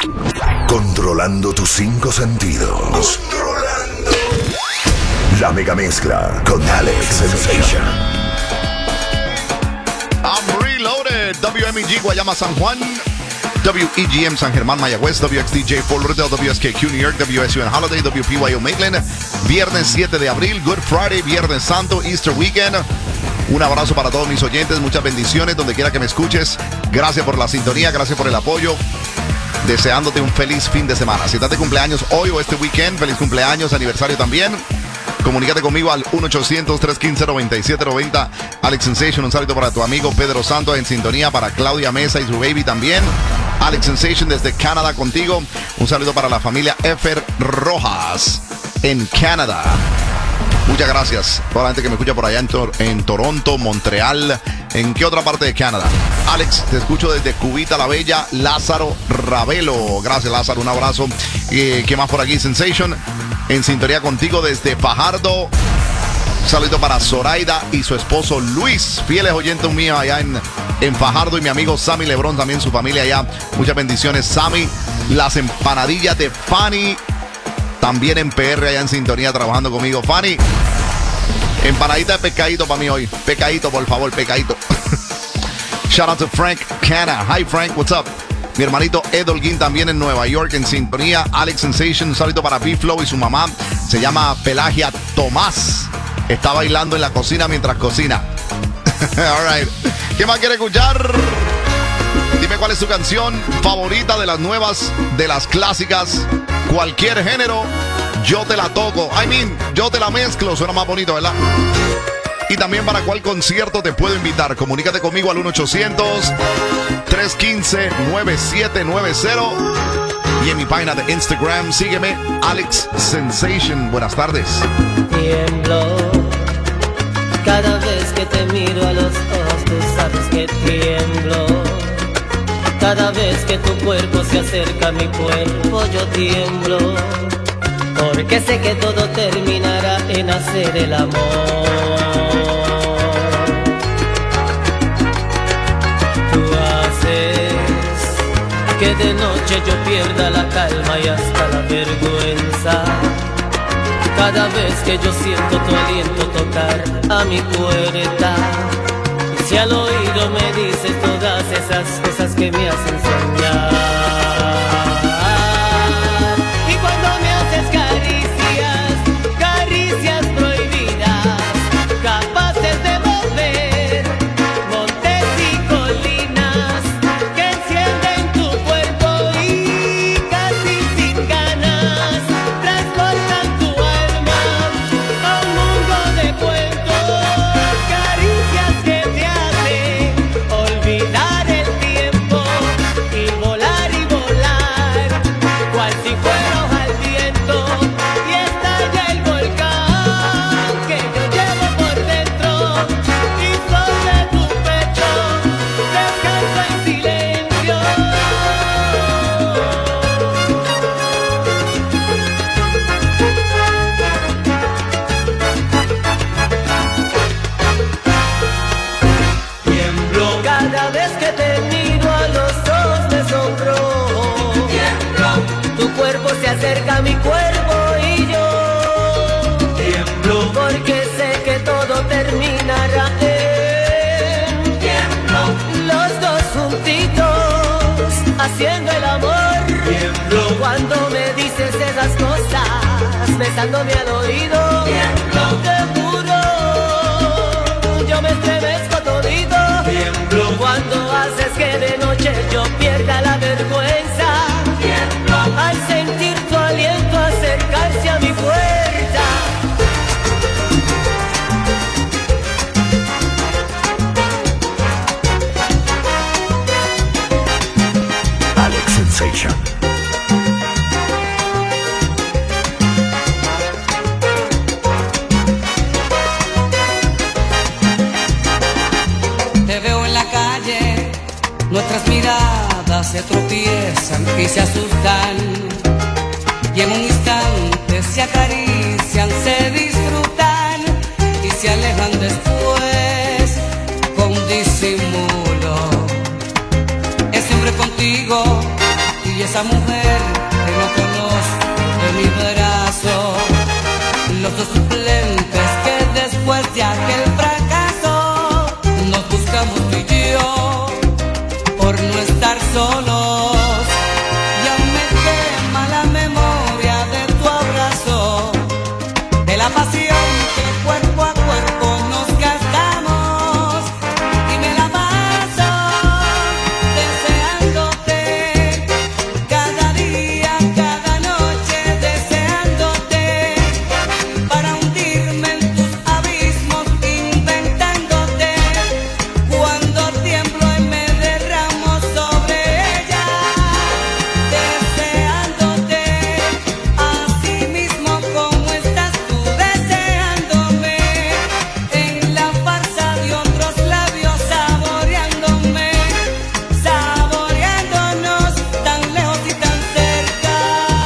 Controlando tus 5 sentidos. Controlando. La mega mezcla con Alex Sensation. I'm reloaded. WMEG Guayama San Juan. WEGM San Germán Mayagüez. WXDJ Fort Lauderdale. WSKQ New York. WSUN Holiday. WPYO Maitland. Viernes 7 de abril. Good Friday. Viernes Santo. Easter Weekend. Un abrazo para todos mis oyentes. Muchas bendiciones donde quiera que me escuches. Gracias por la sintonía. Gracias por el apoyo. Deseándote un feliz fin de semana. Si estás de cumpleaños hoy o este weekend, feliz cumpleaños, aniversario también. Comunícate conmigo al 1-800-315-9790. Alex Sensation, un saludo para tu amigo Pedro Santos en sintonía, para Claudia Mesa y su baby también. Alex Sensation desde Canadá contigo. Un saludo para la familia Efer Rojas en Canadá. Muchas gracias a toda la gente que me escucha por allá en Toronto, Montreal. ¿En qué otra parte de Canadá? Alex, te escucho desde Cubita la Bella, Lázaro Ravelo. Gracias, Lázaro, un abrazo. ¿Qué más por aquí? Sensation, en sintonía contigo desde Fajardo. Un saludo para Zoraida y su esposo Luis, fieles oyentes míos allá en Fajardo. Y mi amigo Sammy Lebrón, también su familia allá. Muchas bendiciones, Sammy. Las empanadillas de Fanny, también en PR allá en sintonía trabajando conmigo. Fanny, empanadita de pescadito para mí hoy. Pescadito, por favor, pescadito. Shout out to Frank Canna. Hi Frank, what's up? Mi hermanito Ed Holguín también en Nueva York en sintonía. Alex Sensation, un saludo para B-Flow y su mamá. Se llama Pelagia Tomás. Está bailando en la cocina mientras cocina. All right. ¿Qué más quiere escuchar? Dime cuál es su canción favorita de las nuevas, de las clásicas. Cualquier género, yo te la toco. Yo te la mezclo. Suena más bonito, ¿verdad? Y también para cuál concierto te puedo invitar. Comunícate conmigo al 1-800-315-9790. Y en mi página de Instagram, sígueme, Alex Sensation. Buenas tardes. Tiemblo cada vez que te miro a los ojos, tú sabes que tiemblo. Cada vez que tu cuerpo se acerca a mi cuerpo, yo tiemblo. Porque sé que todo terminará en hacer el amor. Tú haces que de noche yo pierda la calma y hasta la vergüenza. Cada vez que yo siento tu aliento tocar a mi puerta, y si al oído me dices todas esas cosas que me hacen soñar. Y cuando me haces caricias prohibidas, capaces de mover montes y colinas, que encienden tu cuerpo y casi sin ganas transportan tu alma a un mundo de cuentos. Caricias que te hacen olvidar el tiempo y volar, cual si fueras al viento, y estalla el volcán que yo llevo por dentro, y sobre tu pecho descanso en silencio. Tiemblo cada vez que te miro a los ojos, me sonrojo. Tiemblo, tu cuerpo se acerca a mi cuerpo y yo tiemblo, porque sé que todo terminará en tiemblo. Los dos juntitos haciendo el amor. Tiemblo cuando me dices esas cosas, besándome al oído. Tiemblo, te juro, yo me estremezco todito. Tiemblo cuando haces que de noche yo pierda la vergüenza. Tiemblo al sentir tu aliento acercarse a mi puerta. Alex Sensation. Te veo en la calle, nuestras miradas se tropiezan y se asustan, y en un instante se acarician, se disfrutan y se alejan después con disimulo. Es siempre contigo y esa mujer que no conozco de mi brazo, los dos suplentes que después de aquel fracaso nos buscamos tú y yo por no estar solos. Y aún me quema la memoria de tu abrazo, de la pasión que cuerpo a cuerpo nos gastamos, y me la paso deseándote cada día, cada noche, deseándote para hundirme en tus abismos, inventándote cuando tiemblo y me derramo sobre ella, deseándote así mismo como estás tú deseándome, en la farsa de otros labios saboreándome, saboreándonos tan lejos y tan cerca.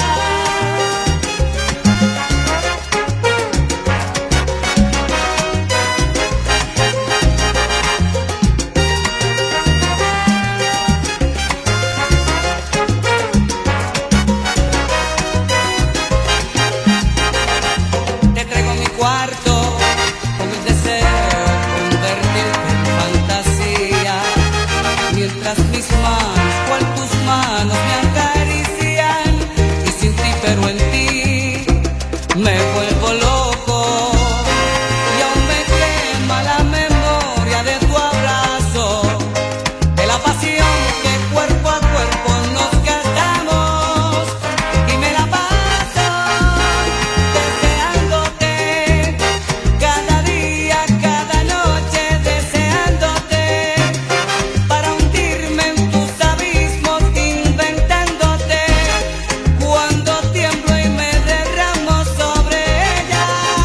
Te traigo mi cuarto con el deseo de convertirte en fantasía, mientras mis manos, cual tus manos, me acarician, y sin ti pero en ti me vuelvo loco. Y aún me quema la memoria de tu abrazo, de la pasión que cuerpo a cuerpo nos gastamos, y me la paso deseándote cada día, cada noche, deseándote para hundirme en tus abismos, inventándote cuando tiemblo y me derramo sobre ella,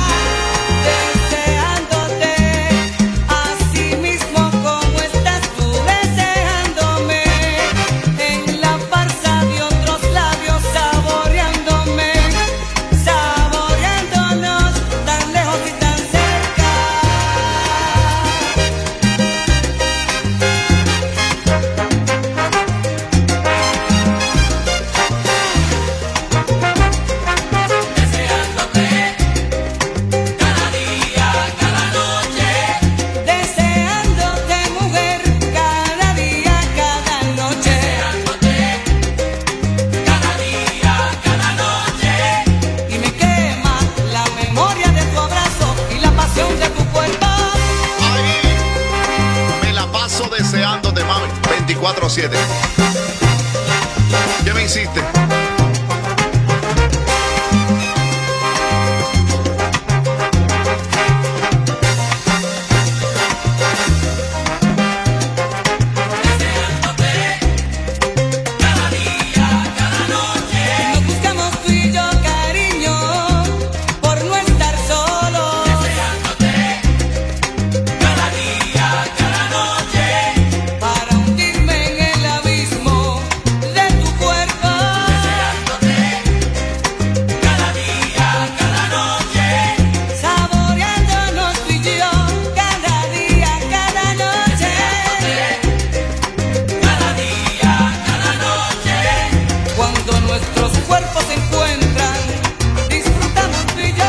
deseándote así mismo como estás tú deseándome, en la farsa de otros labios saboreándome, saboreándonos tan lejos y tan cerca. Deseándote mujer cada día, cada noche, y me quema la memoria de tu abrazo y la pasión de tu cuerpo. Ahí me la paso deseándote, mami. 24/7. ¿Qué me hiciste? Nos buscamos tú y yo, cariño, por no estar solos. Para hundirme en el abismo de tu cuerpo. Saboreándonos tú y yo cada día, cada noche. Cuando nuestros cuerpos se encuentran, disfrutamos tú y yo.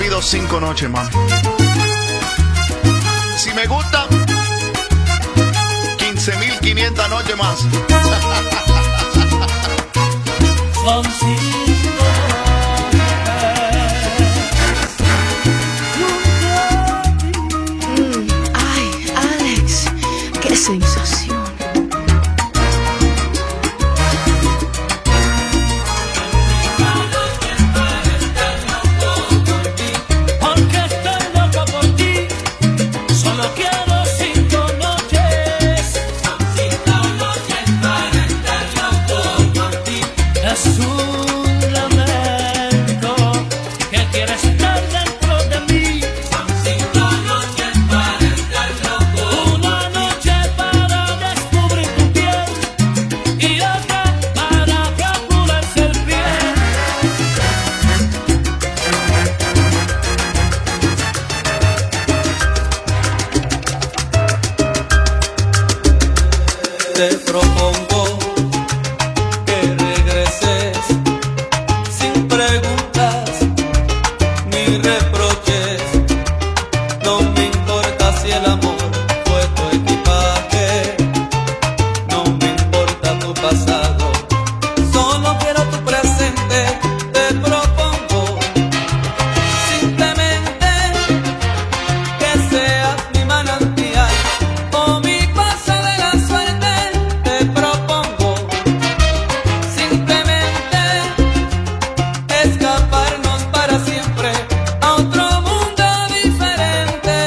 pido 5 noches, mami. Si me gusta, 15.500 noches más. Son 5 Ay, Alex, qué sensación. Porque estoy loco por ti. Solo quiero 5 noches. Son 5 noches para estar loco por ti. Es un lamento que quieres estar dentro de mí. Son 5 noches para estar loco. Una noche para descubrir tu piel y otra para procurar ser fiel. Te propongo que regreses sin preguntas ni reproches. No me importa si el amor fue tu equipaje, no me importa tu pasado, solo quiero tu presente. Te propongo simplemente que seas mi manantial o mi paso de la suerte. Te propongo simplemente escaparnos para siempre a otro mundo diferente.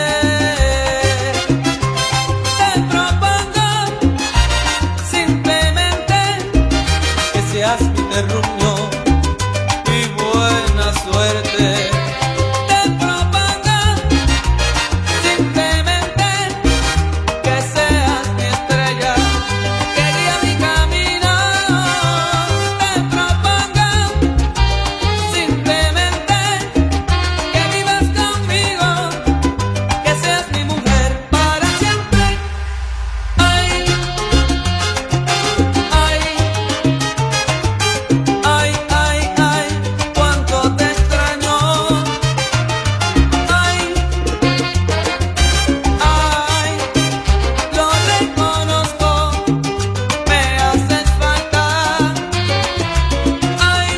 Te propongo simplemente que seas mi terruño y buena suerte. Te propongo simplemente que seas mi estrella, que guía mi camino. Te propongo simplemente que vivas conmigo, que seas mi mujer para siempre. Ay, ay, ay, ay, ay, cuánto te extraño. Ay, ay, lo reconozco, me haces falta. Ay,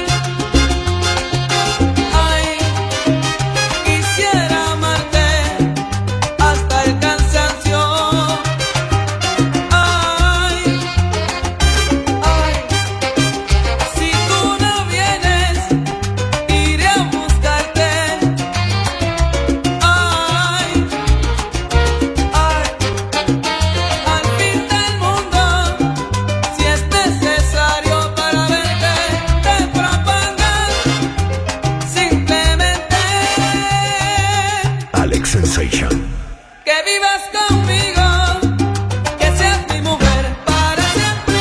ay, quisiera amarte hasta el cansancio. Ay, ay, si tú no vienes, iré a buscarte. Ay, ay, al fin del mundo, si es necesario para verte. Te propongo simplemente Alex Sensation. que vivas conmigo, que seas mi mujer para siempre.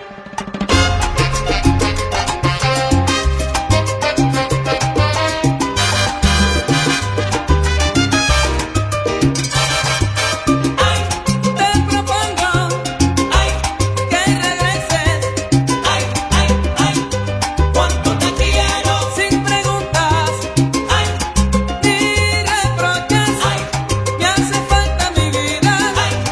Ay, te propongo, ay, que regreses. Ay, ay, ay, cuánto te quiero. Sin preguntas, ay, ni reproches. Ay, me hace falta mi vida. Ay,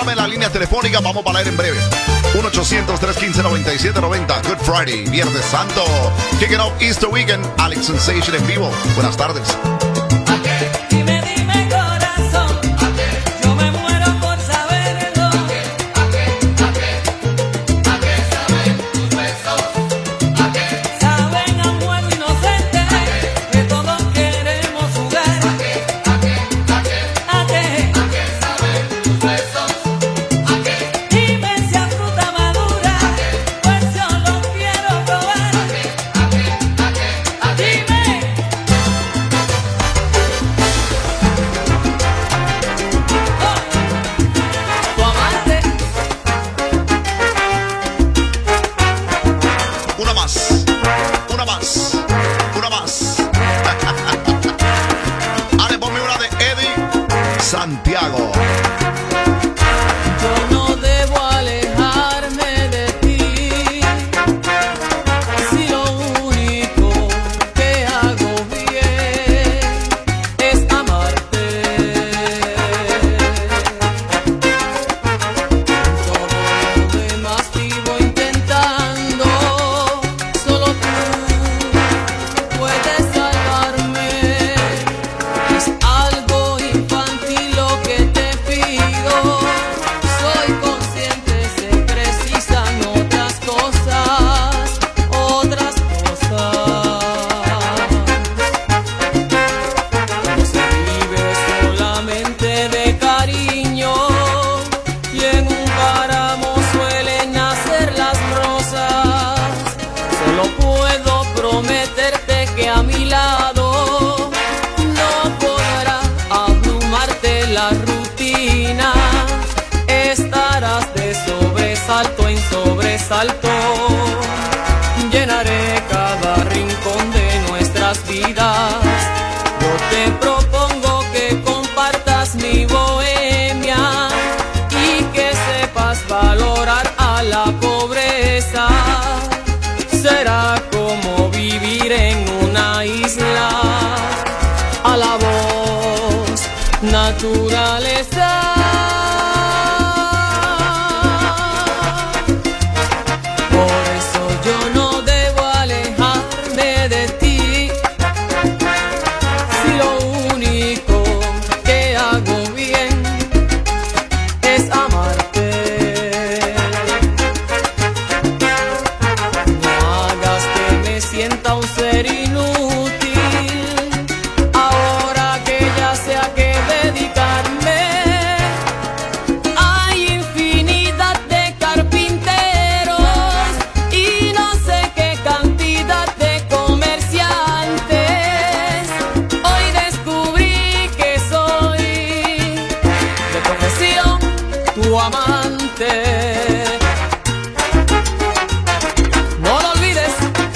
Párame las líneas telefónicas, vamos para el aire en breve. 1-800-315-9790. Good Friday, Viernes Santo. Kicking off Easter Weekend. Alex Sensation en vivo. Buenas tardes. Dime, dime corazón, yo me muero por saberlo. ¿A qué saben tus besos? Saben a muerto inocente, que todos queremos jugar. ¿A qué saben tus besos? Dime si a fruta madura, pues yo lo quiero probar. Dime. Tu amante, Una más. Una más. Una más. Ale, ponme una de Eddie Santiago. yo no debo alejarme de ti. Si lo único que hago bien es amarte. Todo lo demás vivo intentando. Solo tú puedes salvarme. Es algo infantil lo que te pido. Soy consciente, se precisan otras cosas. No se vive solamente de cariño, y en un páramo suelen nacer las rosas. Solo puedo prometerte que a mi lado no podrá abrumarte la rutina. Estarás de sobresalto en sobresalto. Llenaré cada rincón de nuestras vidas. Yo te propongo que compartas mi bohemia y que sepas valorar a la pobreza. Será como vivir en una isla. A la voz, naturaleza. Por eso yo no debo alejarme de ti. Si lo único que hago bien es amarte. No hagas que me sienta un ser inútil. Ahora que ya sé a qué dedicarme. Hay infinidad de carpinteros y no sé qué cantidad de comerciantes. Hoy descubrí que soy de profesión tu amante. No lo olvides.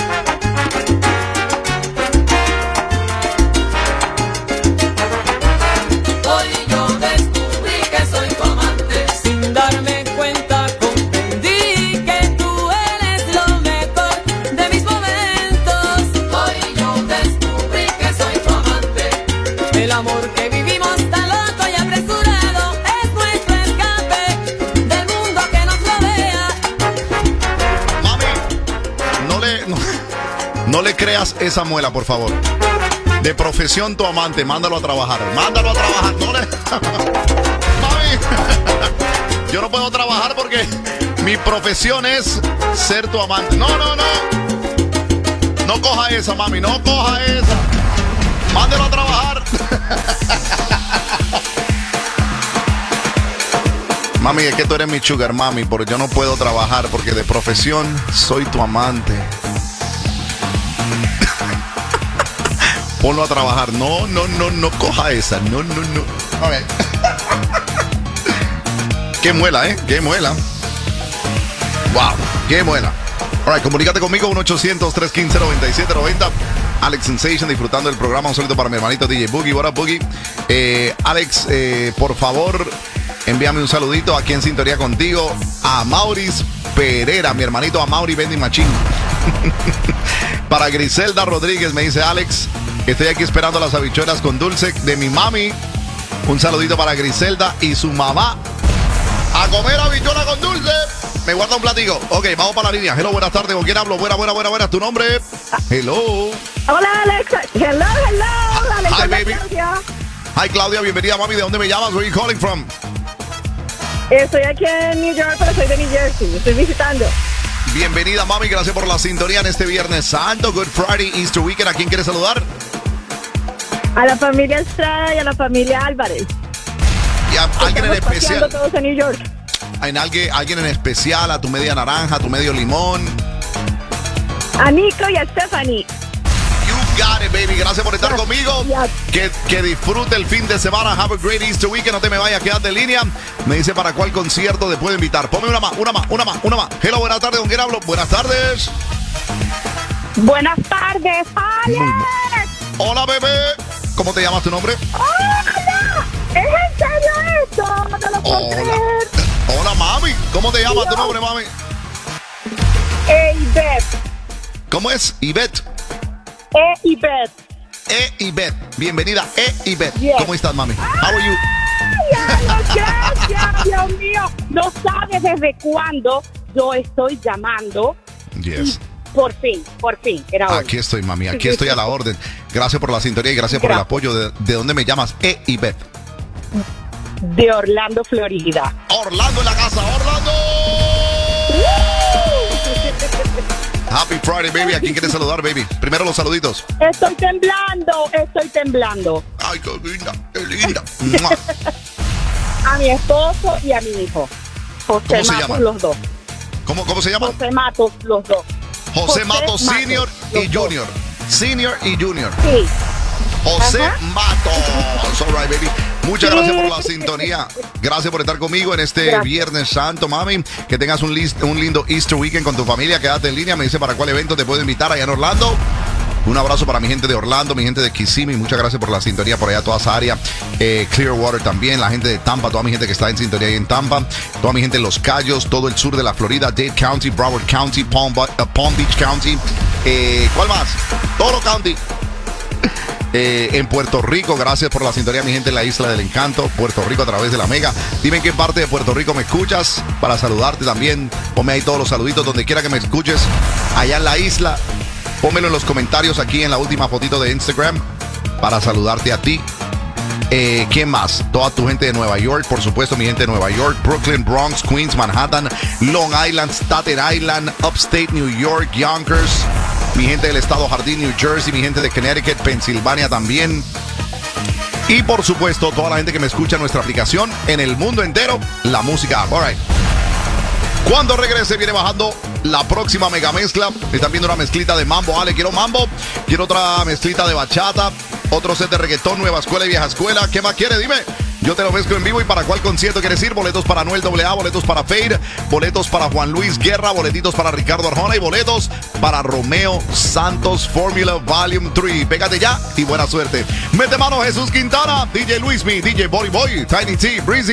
Hoy yo descubrí que soy tu amante. Sin darme cuenta comprendí que tú eres lo mejor de mis momentos. Hoy yo descubrí que soy tu amante. El amor que vivimos tan loco y apresurado es nuestro escape del mundo que nos rodea. Mami, no le creas esa muela, por favor. De profesión tu amante, mándalo a trabajar. Mándalo a trabajar. No le... Mami, yo no puedo trabajar porque mi profesión es ser tu amante. No. No coja esa, mami, no coja esa. Mándalo a trabajar. Mami, es que tú eres mi sugar mami, porque yo no puedo trabajar porque de profesión soy tu amante. Ponlo a trabajar. No coja esa. No. A ver. Qué muela, ¿eh? Qué muela. Wow, qué muela. Alright, comunícate conmigo 1-800-315-9790. Alex Sensation disfrutando del programa. Un saludo para mi hermanito DJ Boogie. What up, Boogie? Alex, por favor, envíame un saludito aquí en sintonía contigo a Maurice Pereira, mi hermanito a Mauri Vending Machine. Para Griselda Rodríguez, me dice Alex, estoy aquí esperando las habichuelas con dulce de mi mami. Un saludito para Griselda y su mamá. A comer habichuela con dulce. Me guarda un platico. Ok, vamos para la línea. Hello, buenas tardes. ¿Con quién hablo? Buena. ¿Tu nombre? Hello. Hola, Alexa. Hello. Alexa, Hi, baby. Claudia. Hi, Claudia. Bienvenida, mami. ¿De dónde me llamas? Where are you calling from? Estoy aquí en New York, pero soy de New Jersey. Estoy visitando. Bienvenida, mami. Gracias por la sintonía en este Viernes Santo. Good Friday, Easter Weekend. ¿A quién quieres saludar? A la familia Estrada y a la familia Álvarez. ¿Y a alguien en Estamos paseando especial? todos en New York. ¿Alguien en especial? ¿A tu media naranja? ¿A tu medio limón? A Nico y a Stephanie. You got it, baby. Gracias por estar conmigo. Que disfrute el fin de semana. Have a great Easter weekend. No te me vayas, quédate en línea. Me dice para cuál concierto te puedo invitar. Ponme una más. Hello, buenas tardes. ¿Con quién hablo? Buenas tardes. Buenas tardes, Alex. Hola, bebé. ¿Cómo te llamas tu nombre? ¡Hola! ¿Es en serio esto? No te lo puedo creer. Hola, mami. ¿Cómo te llamas tu nombre, mami? Ivette. ¿Cómo es? Ivette. Ivette. Ivette. Bienvenida, Ivette. Yes. ¿Cómo estás, mami? How are you? Gracias, Dios mío. No sabes desde cuándo yo estoy llamando. Yes. Por fin, era hoy. Aquí estoy, mami. Aquí estoy a la orden. Gracias por la sintonía y gracias por el apoyo. ¿De dónde me llamas? Ivette. De Orlando, Florida. Orlando en la casa, Orlando. Happy Friday, baby. ¿A quién quieres saludar, baby? Primero los saluditos. Estoy temblando. Ay, qué linda, qué linda. A mi esposo y a mi hijo. José ¿Cómo se Matos, llaman? los dos. ¿Cómo se llama? José Matos, los dos. José Matos Senior y los dos. Junior. Senior y Junior. Sí. José Ajá. Matos. All right, baby. Muchas gracias por la sintonía. Gracias por estar conmigo en este Gracias. Viernes Santo, mami. Que tengas un lindo Easter weekend con tu familia. Quédate en línea. Me dice para cuál evento te puedo invitar allá en Orlando. Un abrazo para mi gente de Orlando, mi gente de Kissimmee. Muchas gracias por la sintonía por allá, toda esa área. Clearwater también, la gente de Tampa, toda mi gente que está en sintonía ahí en Tampa. Toda mi gente en Los Cayos, todo el sur de la Florida, Dade County, Broward County, Palm Beach County. ¿Cuál más? Toro County. En Puerto Rico, gracias por la sintonía, mi gente en la Isla del Encanto, Puerto Rico a través de la Mega. Dime en qué parte de Puerto Rico me escuchas para saludarte también. Ponme ahí todos los saluditos donde quiera que me escuches. Allá en la isla, pónmelo en los comentarios aquí en la última fotito de Instagram para saludarte a ti. ¿Quién más? Toda tu gente de Nueva York, por supuesto, mi gente de Nueva York, Brooklyn, Bronx, Queens, Manhattan, Long Island, Staten Island, Upstate New York, Yonkers, mi gente del estado Jardín, New Jersey, mi gente de Connecticut, Pensilvania también. Y por supuesto, toda la gente que me escucha en nuestra aplicación en el mundo entero, la música. All right. Cuando regrese viene bajando la próxima mega mezcla. Están viendo una mezclita de mambo. Ale, quiero mambo. Quiero otra mezclita de bachata. Otro set de reggaetón, nueva escuela y vieja escuela. ¿Qué más quiere? Dime. Yo te lo mezclo en vivo. ¿Y para cuál concierto quieres ir? Boletos para Noel AA, boletos para Fade, boletos para Juan Luis Guerra, boletitos para Ricardo Arjona y boletos para Romeo Santos Formula Volume 3. Pégate ya y buena suerte. Mete mano Jesús Quintana, DJ Luismi, DJ Body Boy, Tiny T, Breezy.